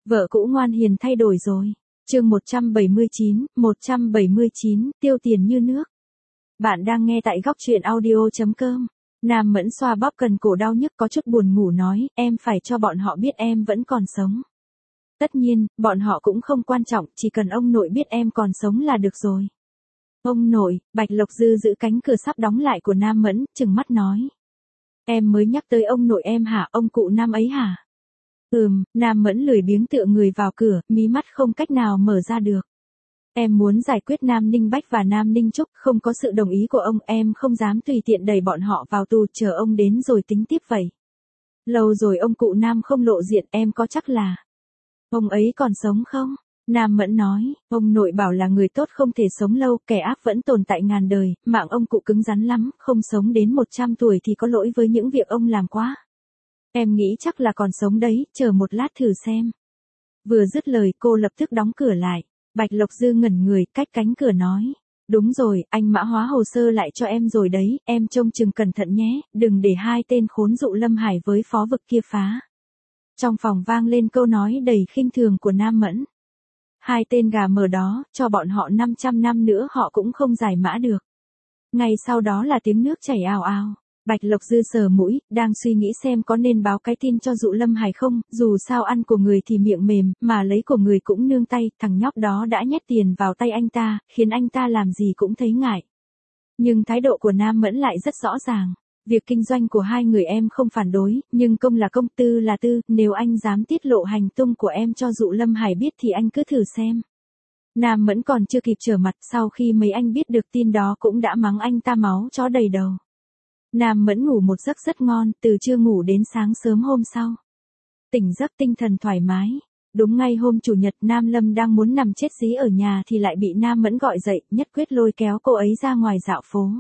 Vợ cũ ngoan hiền thay đổi rồi. Chương 179, tiêu tiền như nước. Bạn đang nghe tại góc truyện audio.com. Nam Mẫn xoa bóp cần cổ đau nhức có chút buồn ngủ nói, em phải cho bọn họ biết em vẫn còn sống. Tất nhiên, bọn họ cũng không quan trọng, chỉ cần ông nội biết em còn sống là được rồi. Ông nội, Bạch Lộc Dư giữ cánh cửa sắp đóng lại của Nam Mẫn, trừng mắt nói. Em mới nhắc tới ông nội em hả, ông cụ Nam ấy hả? Nam Mẫn lười biếng tựa người vào cửa, mí mắt không cách nào mở ra được. Em muốn giải quyết Nam Ninh Bách và Nam Ninh Trúc, không có sự đồng ý của ông, em không dám tùy tiện đẩy bọn họ vào tù, chờ ông đến rồi tính tiếp vậy. Lâu rồi ông cụ Nam không lộ diện, em có chắc là ông ấy còn sống không? Nam Mẫn nói, ông nội bảo là người tốt không thể sống lâu, kẻ ác vẫn tồn tại ngàn đời, mạng ông cụ cứng rắn lắm, không sống đến 100 tuổi thì có lỗi với những việc ông làm quá. Em nghĩ chắc là còn sống đấy, chờ một lát thử xem. Vừa dứt lời cô lập tức đóng cửa lại. Bạch Lộc Dư ngẩn người, cách cánh cửa nói. Đúng rồi, anh mã hóa hồ sơ lại cho em rồi đấy, em trông chừng cẩn thận nhé, đừng để hai tên khốn dụ Lâm Hải với phó vực kia phá. Trong phòng vang lên câu nói đầy khinh thường của Nam Mẫn. Hai tên gà mờ đó, cho bọn họ 500 năm nữa họ cũng không giải mã được. Ngay sau đó là tiếng nước chảy ào ào. Bạch Lộc Dư sờ mũi, đang suy nghĩ xem có nên báo cái tin cho dụ Lâm Hải không, dù sao ăn của người thì miệng mềm, mà lấy của người cũng nương tay, thằng nhóc đó đã nhét tiền vào tay anh ta, khiến anh ta làm gì cũng thấy ngại. Nhưng thái độ của Nam Mẫn lại rất rõ ràng. Việc kinh doanh của hai người em không phản đối, nhưng công là công, tư là tư, nếu anh dám tiết lộ hành tung của em cho dụ Lâm Hải biết thì anh cứ thử xem. Nam Mẫn còn chưa kịp trở mặt, sau khi mấy anh biết được tin đó cũng đã mắng anh ta máu chó đầy đầu. Nam Mẫn ngủ một giấc rất ngon, từ trưa ngủ đến sáng sớm hôm sau. Tỉnh giấc tinh thần thoải mái. Đúng ngay hôm chủ nhật Nam Lâm đang muốn nằm chết dí ở nhà thì lại bị Nam Mẫn gọi dậy, nhất quyết lôi kéo cô ấy ra ngoài dạo phố.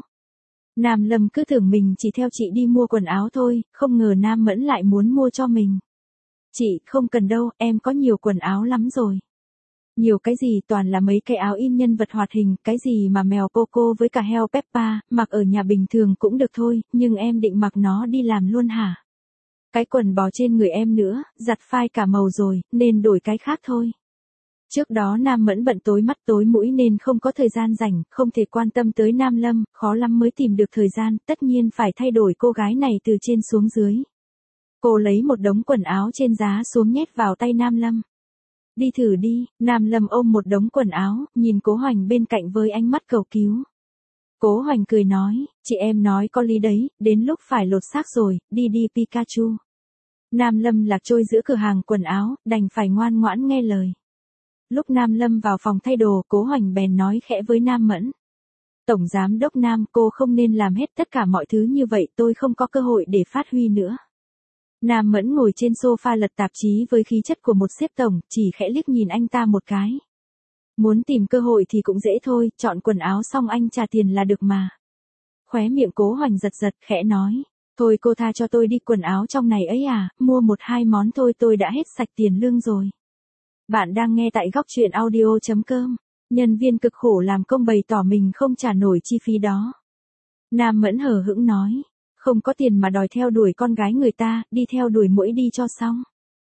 Nam Lâm cứ tưởng mình chỉ theo chị đi mua quần áo thôi, không ngờ Nam Mẫn lại muốn mua cho mình. Chị, không cần đâu, em có nhiều quần áo lắm rồi. Nhiều cái gì, toàn là mấy cái áo in nhân vật hoạt hình, cái gì mà mèo Coco với cả heo Peppa, mặc ở nhà bình thường cũng được thôi, nhưng em định mặc nó đi làm luôn hả? Cái quần bò trên người em nữa, giặt phai cả màu rồi, nên đổi cái khác thôi. Trước đó Nam Mẫn bận tối mắt tối mũi nên không có thời gian rảnh, không thể quan tâm tới Nam Lâm, khó lắm mới tìm được thời gian, tất nhiên phải thay đổi cô gái này từ trên xuống dưới. Cô lấy một đống quần áo trên giá xuống nhét vào tay Nam Lâm. Đi thử đi, Nam Lâm ôm một đống quần áo, nhìn Cố Hoành bên cạnh với ánh mắt cầu cứu. Cố Hoành cười nói, chị em nói có lý đấy, đến lúc phải lột xác rồi, đi đi Pikachu. Nam Lâm lạc trôi giữa cửa hàng quần áo, đành phải ngoan ngoãn nghe lời. Lúc Nam Lâm vào phòng thay đồ, Cố Hoành bèn nói khẽ với Nam Mẫn. Tổng giám đốc Nam, cô không nên làm hết tất cả mọi thứ như vậy, tôi không có cơ hội để phát huy nữa. Nam Mẫn ngồi trên sofa lật tạp chí với khí chất của một sếp tổng, chỉ khẽ liếc nhìn anh ta một cái. Muốn tìm cơ hội thì cũng dễ thôi, chọn quần áo xong anh trả tiền là được mà. Khóe miệng Cố Hoành giật giật, khẽ nói. Thôi cô tha cho tôi đi, quần áo trong này ấy à, mua 1-2 món thôi tôi đã hết sạch tiền lương rồi. Bạn đang nghe tại góc truyện audio.com. Nhân viên cực khổ làm công bày tỏ mình không trả nổi chi phí đó. Nam Mẫn hờ hững nói. Không có tiền mà đòi theo đuổi con gái người ta, đi theo đuổi muỗi đi cho xong.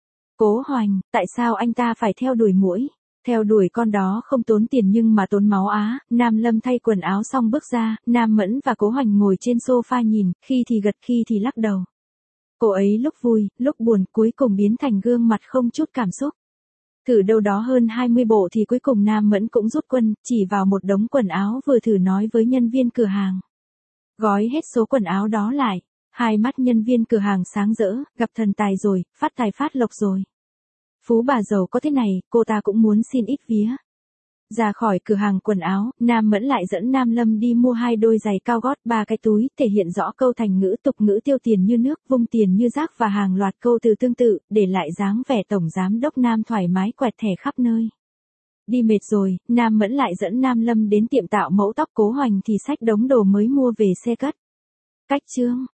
Cố Hoành, tại sao anh ta phải theo đuổi muỗi? Theo đuổi con đó không tốn tiền nhưng mà tốn máu á. Nam Lâm thay quần áo xong bước ra, Nam Mẫn và Cố Hoành ngồi trên sofa nhìn, khi thì gật khi thì lắc đầu. Cô ấy lúc vui, lúc buồn, cuối cùng biến thành gương mặt không chút cảm xúc. Thử đâu đó hơn 20 bộ thì cuối cùng Nam Mẫn cũng rút quân, chỉ vào một đống quần áo vừa thử nói với nhân viên cửa hàng. Gói hết số quần áo đó lại. Hai mắt nhân viên cửa hàng sáng rỡ, gặp thần tài rồi, phát tài phát lộc rồi. Phú bà giàu có thế này, cô ta cũng muốn xin ít vía. Ra khỏi cửa hàng quần áo, Nam Mẫn lại dẫn Nam Lâm đi mua 2 đôi giày cao gót, 3 cái túi, thể hiện rõ câu thành ngữ tục ngữ tiêu tiền như nước, vung tiền như rác và hàng loạt câu từ tương tự, để lại dáng vẻ tổng giám đốc Nam thoải mái quẹt thẻ khắp nơi. Đi mệt rồi, Nam Mẫn lại dẫn Nam Lâm đến tiệm tạo mẫu tóc. Cố Hoành thì xách đống đồ mới mua về xe cất. Cách chương.